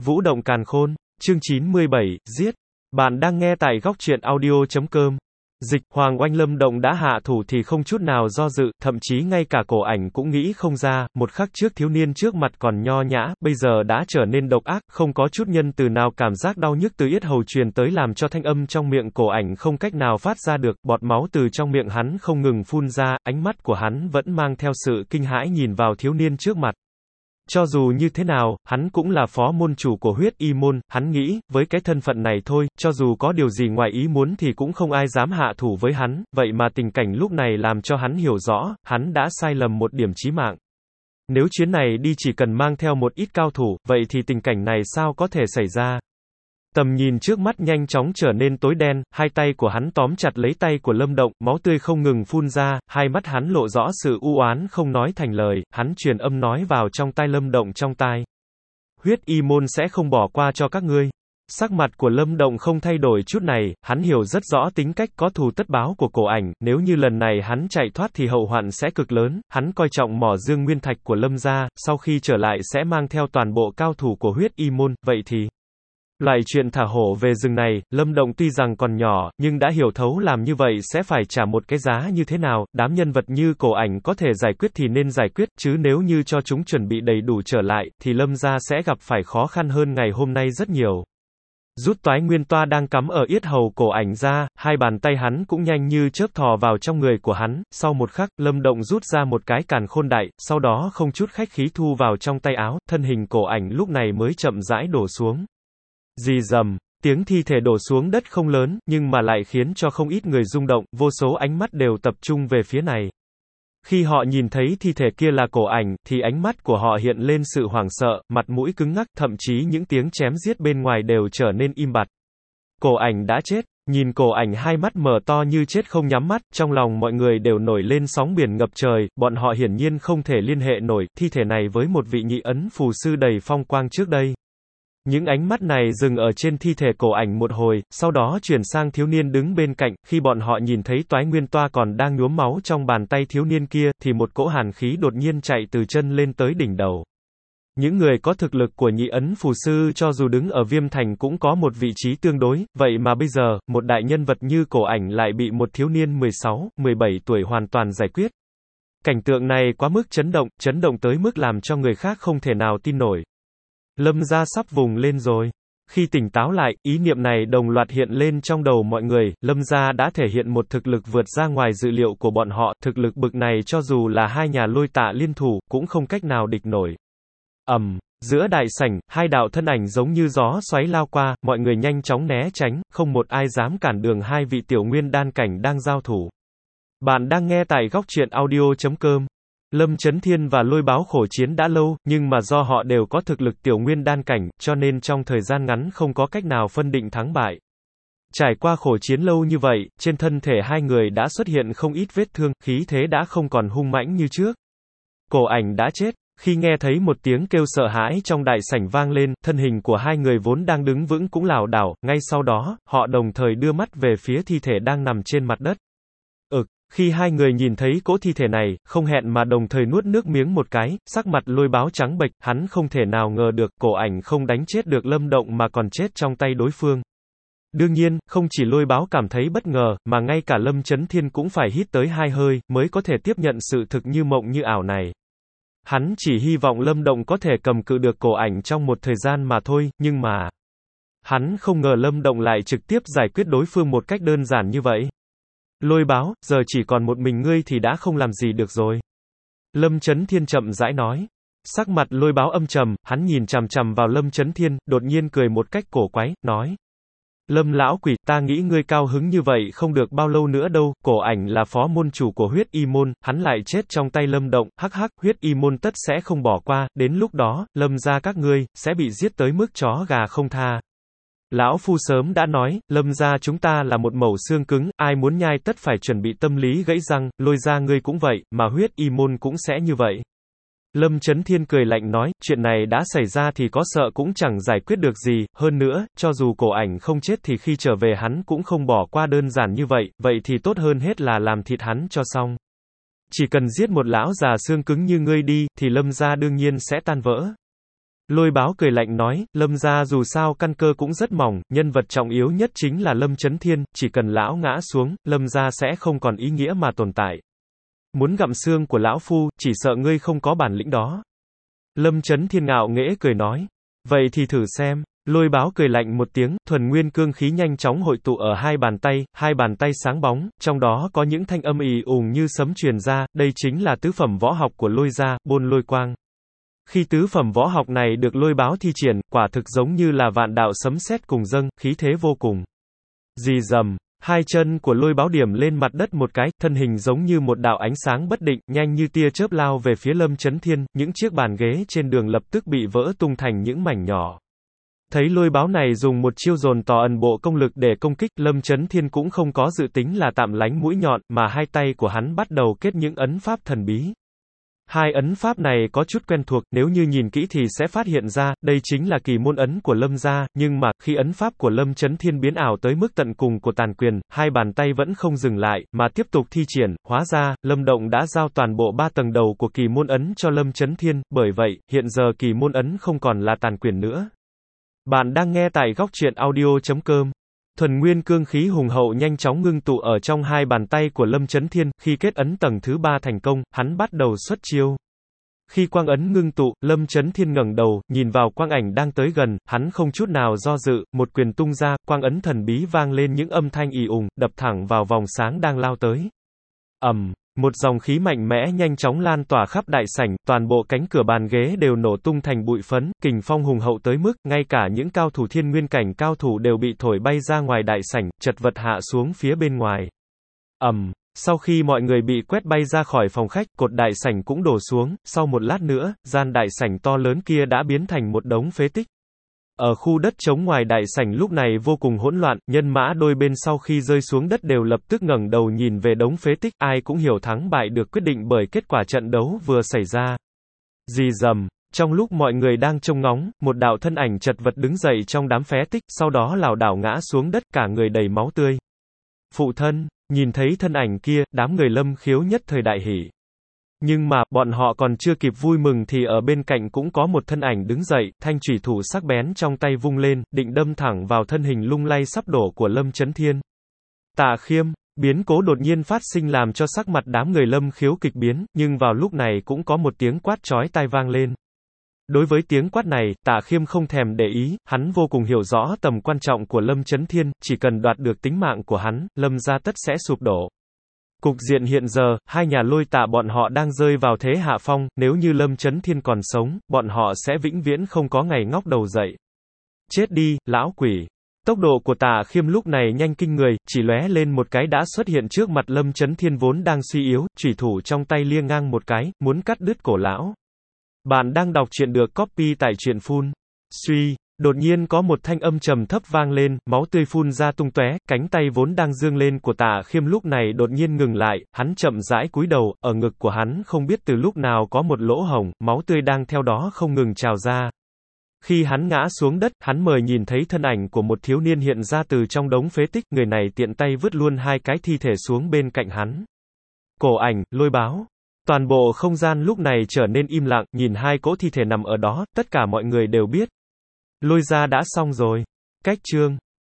Vũ động càn khôn, chương 97, giết. Bạn đang nghe tại góc truyện audio.com. Dịch, Hoàng Oanh Lâm Động đã hạ thủ thì không chút nào do dự, thậm chí ngay cả cổ ảnh cũng nghĩ không ra, một khắc trước thiếu niên trước mặt còn nho nhã, bây giờ đã trở nên độc ác, không có chút nhân từ nào, cảm giác đau nhức từ yết hầu truyền tới làm cho thanh âm trong miệng cổ ảnh không cách nào phát ra được, bọt máu từ trong miệng hắn không ngừng phun ra, ánh mắt của hắn vẫn mang theo sự kinh hãi nhìn vào thiếu niên trước mặt. Cho dù như thế nào, hắn cũng là phó môn chủ của huyết y môn, hắn nghĩ, với cái thân phận này thôi, cho dù có điều gì ngoài ý muốn thì cũng không ai dám hạ thủ với hắn, vậy mà tình cảnh lúc này làm cho hắn hiểu rõ, hắn đã sai lầm một điểm chí mạng. Nếu chuyến này đi chỉ cần mang theo một ít cao thủ, vậy thì tình cảnh này sao có thể xảy ra? Tầm nhìn trước mắt nhanh chóng trở nên tối đen, hai tay của hắn tóm chặt lấy tay của Lâm Động, máu tươi không ngừng phun ra, hai mắt hắn lộ rõ sự u oán không nói thành lời, hắn truyền âm nói vào trong tai Lâm Động trong tai. Huyết y môn sẽ không bỏ qua cho các ngươi. Sắc mặt của Lâm Động không thay đổi chút này, hắn hiểu rất rõ tính cách có thù tất báo của cổ ảnh, nếu như lần này hắn chạy thoát thì hậu hoạn sẽ cực lớn, hắn coi trọng mỏ dương nguyên thạch của Lâm gia, sau khi trở lại sẽ mang theo toàn bộ cao thủ của huyết y môn, vậy thì loại chuyện thả hổ về rừng này, Lâm Động tuy rằng còn nhỏ, nhưng đã hiểu thấu làm như vậy sẽ phải trả một cái giá như thế nào, đám nhân vật như cổ ảnh có thể giải quyết thì nên giải quyết, chứ nếu như cho chúng chuẩn bị đầy đủ trở lại, thì Lâm gia sẽ gặp phải khó khăn hơn ngày hôm nay rất nhiều. Rút toái nguyên toa đang cắm ở yết hầu cổ ảnh ra, hai bàn tay hắn cũng nhanh như chớp thò vào trong người của hắn, sau một khắc, Lâm Động rút ra một cái càn khôn đại, sau đó không chút khách khí thu vào trong tay áo, thân hình cổ ảnh lúc này mới chậm rãi đổ xuống. Rì rầm, tiếng thi thể đổ xuống đất không lớn, nhưng mà lại khiến cho không ít người rung động, vô số ánh mắt đều tập trung về phía này. Khi họ nhìn thấy thi thể kia là cổ ảnh, thì ánh mắt của họ hiện lên sự hoảng sợ, mặt mũi cứng ngắc, thậm chí những tiếng chém giết bên ngoài đều trở nên im bặt. Cổ ảnh đã chết, nhìn cổ ảnh hai mắt mở to như chết không nhắm mắt, trong lòng mọi người đều nổi lên sóng biển ngập trời, bọn họ hiển nhiên không thể liên hệ nổi thi thể này với một vị nhị ấn phù sư đầy phong quang trước đây. Những ánh mắt này dừng ở trên thi thể cổ ảnh một hồi, sau đó chuyển sang thiếu niên đứng bên cạnh, khi bọn họ nhìn thấy toái nguyên toa còn đang nhuốm máu trong bàn tay thiếu niên kia, thì một cỗ hàn khí đột nhiên chạy từ chân lên tới đỉnh đầu. Những người có thực lực của nhị ấn phù sư cho dù đứng ở Viêm Thành cũng có một vị trí tương đối, vậy mà bây giờ, một đại nhân vật như cổ ảnh lại bị một thiếu niên 16, 17 tuổi hoàn toàn giải quyết. Cảnh tượng này quá mức chấn động tới mức làm cho người khác không thể nào tin nổi. Lâm gia sắp vùng lên rồi. Khi tỉnh táo lại, ý niệm này đồng loạt hiện lên trong đầu mọi người, Lâm gia đã thể hiện một thực lực vượt ra ngoài dự liệu của bọn họ, thực lực bực này cho dù là hai nhà Lôi Tạ liên thủ, cũng không cách nào địch nổi. Giữa đại sảnh, hai đạo thân ảnh giống như gió xoáy lao qua, mọi người nhanh chóng né tránh, không một ai dám cản đường hai vị tiểu nguyên đan cảnh đang giao thủ. Bạn đang nghe tại góc truyện audio.com. Lâm Chấn Thiên và Lôi Báo khổ chiến đã lâu, nhưng mà do họ đều có thực lực tiểu nguyên đan cảnh, cho nên trong thời gian ngắn không có cách nào phân định thắng bại. Trải qua khổ chiến lâu như vậy, trên thân thể hai người đã xuất hiện không ít vết thương, khí thế đã không còn hung mãnh như trước. Cổ ảnh đã chết. Khi nghe thấy một tiếng kêu sợ hãi trong đại sảnh vang lên, thân hình của hai người vốn đang đứng vững cũng lảo đảo, ngay sau đó, họ đồng thời đưa mắt về phía thi thể đang nằm trên mặt đất. Khi hai người nhìn thấy cỗ thi thể này, không hẹn mà đồng thời nuốt nước miếng một cái, sắc mặt Lôi Báo trắng bệch, hắn không thể nào ngờ được, cổ ảnh không đánh chết được Lâm Động mà còn chết trong tay đối phương. Đương nhiên, không chỉ Lôi Báo cảm thấy bất ngờ, mà ngay cả Lâm Chấn Thiên cũng phải hít tới hai hơi, mới có thể tiếp nhận sự thực như mộng như ảo này. Hắn chỉ hy vọng Lâm Động có thể cầm cự được cổ ảnh trong một thời gian mà thôi, nhưng mà hắn không ngờ Lâm Động lại trực tiếp giải quyết đối phương một cách đơn giản như vậy. Lôi Báo, giờ chỉ còn một mình ngươi thì đã không làm gì được rồi. Lâm Chấn Thiên chậm rãi nói. Sắc mặt Lôi Báo âm trầm, hắn nhìn chằm chằm vào Lâm Chấn Thiên, đột nhiên cười một cách cổ quái, nói. Lâm lão quỷ, ta nghĩ ngươi cao hứng như vậy không được bao lâu nữa đâu, cổ ảnh là phó môn chủ của huyết y môn, hắn lại chết trong tay Lâm Động, hắc hắc, huyết y môn tất sẽ không bỏ qua, đến lúc đó, Lâm gia các ngươi, sẽ bị giết tới mức chó gà không tha. Lão Phu sớm đã nói, Lâm gia chúng ta là một mẩu xương cứng, ai muốn nhai tất phải chuẩn bị tâm lý gãy răng, Lôi gia ngươi cũng vậy, mà huyết y môn cũng sẽ như vậy. Lâm Chấn Thiên cười lạnh nói, chuyện này đã xảy ra thì có sợ cũng chẳng giải quyết được gì, hơn nữa, cho dù cổ ảnh không chết thì khi trở về hắn cũng không bỏ qua đơn giản như vậy, vậy thì tốt hơn hết là làm thịt hắn cho xong. Chỉ cần giết một lão già xương cứng như ngươi đi, thì Lâm gia đương nhiên sẽ tan vỡ. Lôi Báo cười lạnh nói, Lâm gia dù sao căn cơ cũng rất mỏng, nhân vật trọng yếu nhất chính là Lâm Chấn Thiên, chỉ cần lão ngã xuống, Lâm gia sẽ không còn ý nghĩa mà tồn tại. Muốn gặm xương của lão phu, chỉ sợ ngươi không có bản lĩnh đó. Lâm Chấn Thiên ngạo nghễ cười nói, vậy thì thử xem. Lôi Báo cười lạnh một tiếng, thuần nguyên cương khí nhanh chóng hội tụ ở hai bàn tay sáng bóng, trong đó có những thanh âm ì ùng như sấm truyền ra, đây chính là tứ phẩm võ học của Lôi gia, Bôn Lôi Quang. Khi tứ phẩm võ học này được Lôi Báo thi triển, quả thực giống như là vạn đạo sấm sét cùng dâng, khí thế vô cùng. Rì rầm, hai chân của Lôi Báo điểm lên mặt đất một cái, thân hình giống như một đạo ánh sáng bất định, nhanh như tia chớp lao về phía Lâm Chấn Thiên, những chiếc bàn ghế trên đường lập tức bị vỡ tung thành những mảnh nhỏ. Thấy Lôi Báo này dùng một chiêu dồn tỏ ẩn bộ công lực để công kích, Lâm Chấn Thiên cũng không có dự tính là tạm lánh mũi nhọn, mà hai tay của hắn bắt đầu kết những ấn pháp thần bí. Hai ấn pháp này có chút quen thuộc, nếu như nhìn kỹ thì sẽ phát hiện ra, đây chính là kỳ môn ấn của Lâm gia, nhưng mà, khi ấn pháp của Lâm Chấn Thiên biến ảo tới mức tận cùng của tàn quyền, hai bàn tay vẫn không dừng lại, mà tiếp tục thi triển, hóa ra, Lâm Động đã giao toàn bộ 3 tầng đầu của kỳ môn ấn cho Lâm Chấn Thiên, bởi vậy, hiện giờ kỳ môn ấn không còn là tàn quyền nữa. Bạn đang nghe tại góc truyện audio.com. Thuần nguyên cương khí hùng hậu nhanh chóng ngưng tụ ở trong hai bàn tay của Lâm Chấn Thiên, khi kết ấn tầng thứ 3 thành công, hắn bắt đầu xuất chiêu. Khi quang ấn ngưng tụ, Lâm Chấn Thiên ngẩng đầu, nhìn vào quang ảnh đang tới gần, hắn không chút nào do dự, một quyền tung ra, quang ấn thần bí vang lên những âm thanh ì ùng, đập thẳng vào vòng sáng đang lao tới. Một dòng khí mạnh mẽ nhanh chóng lan tỏa khắp đại sảnh, toàn bộ cánh cửa bàn ghế đều nổ tung thành bụi phấn, kình phong hùng hậu tới mức, ngay cả những cao thủ thiên nguyên cảnh cao thủ đều bị thổi bay ra ngoài đại sảnh, chật vật hạ xuống phía bên ngoài. Sau khi mọi người bị quét bay ra khỏi phòng khách, cột đại sảnh cũng đổ xuống, sau một lát nữa, gian đại sảnh to lớn kia đã biến thành một đống phế tích. Ở khu đất trống ngoài đại sảnh lúc này vô cùng hỗn loạn, nhân mã đôi bên sau khi rơi xuống đất đều lập tức ngẩng đầu nhìn về đống phế tích, ai cũng hiểu thắng bại được quyết định bởi kết quả trận đấu vừa xảy ra. Rì rầm, trong lúc mọi người đang trông ngóng, một đạo thân ảnh chật vật đứng dậy trong đám phế tích, sau đó lảo đảo ngã xuống đất cả người đầy máu tươi. Phụ thân, nhìn thấy thân ảnh kia, đám người Lâm Khiếu nhất thời đại hỉ. Nhưng mà, bọn họ còn chưa kịp vui mừng thì ở bên cạnh cũng có một thân ảnh đứng dậy, thanh chủy thủ sắc bén trong tay vung lên, định đâm thẳng vào thân hình lung lay sắp đổ của Lâm Chấn Thiên. Tạ Khiêm, biến cố đột nhiên phát sinh làm cho sắc mặt đám người Lâm Khiếu kịch biến, nhưng vào lúc này cũng có một tiếng quát chói tai vang lên. Đối với tiếng quát này, Tạ Khiêm không thèm để ý, hắn vô cùng hiểu rõ tầm quan trọng của Lâm Chấn Thiên, chỉ cần đoạt được tính mạng của hắn, Lâm gia tất sẽ sụp đổ. Cục diện hiện giờ, hai nhà Lôi Tạ bọn họ đang rơi vào thế hạ phong, nếu như Lâm Chấn Thiên còn sống, bọn họ sẽ vĩnh viễn không có ngày ngóc đầu dậy. Chết đi, lão quỷ. Tốc độ của Tạ Khiêm lúc này nhanh kinh người, chỉ lóe lên một cái đã xuất hiện trước mặt Lâm Chấn Thiên vốn đang suy yếu, chủy thủ trong tay lia ngang một cái, muốn cắt đứt cổ lão. Bạn đang đọc truyện được copy tại truyện phun. Suy. Đột nhiên có một thanh âm trầm thấp vang lên, máu tươi phun ra tung tóe, cánh tay vốn đang dương lên của Tạ Khiêm lúc này đột nhiên ngừng lại, hắn chậm rãi cúi đầu, ở ngực của hắn không biết từ lúc nào có một lỗ hổng, máu tươi đang theo đó không ngừng trào ra. Khi hắn ngã xuống đất, hắn mới nhìn thấy thân ảnh của một thiếu niên hiện ra từ trong đống phế tích, người này tiện tay vứt luôn hai cái thi thể xuống bên cạnh hắn. Cổ ảnh, Lôi Báo. Toàn bộ không gian lúc này trở nên im lặng, nhìn hai cỗ thi thể nằm ở đó, tất cả mọi người đều biết. Lôi gia đã xong rồi. Cách chương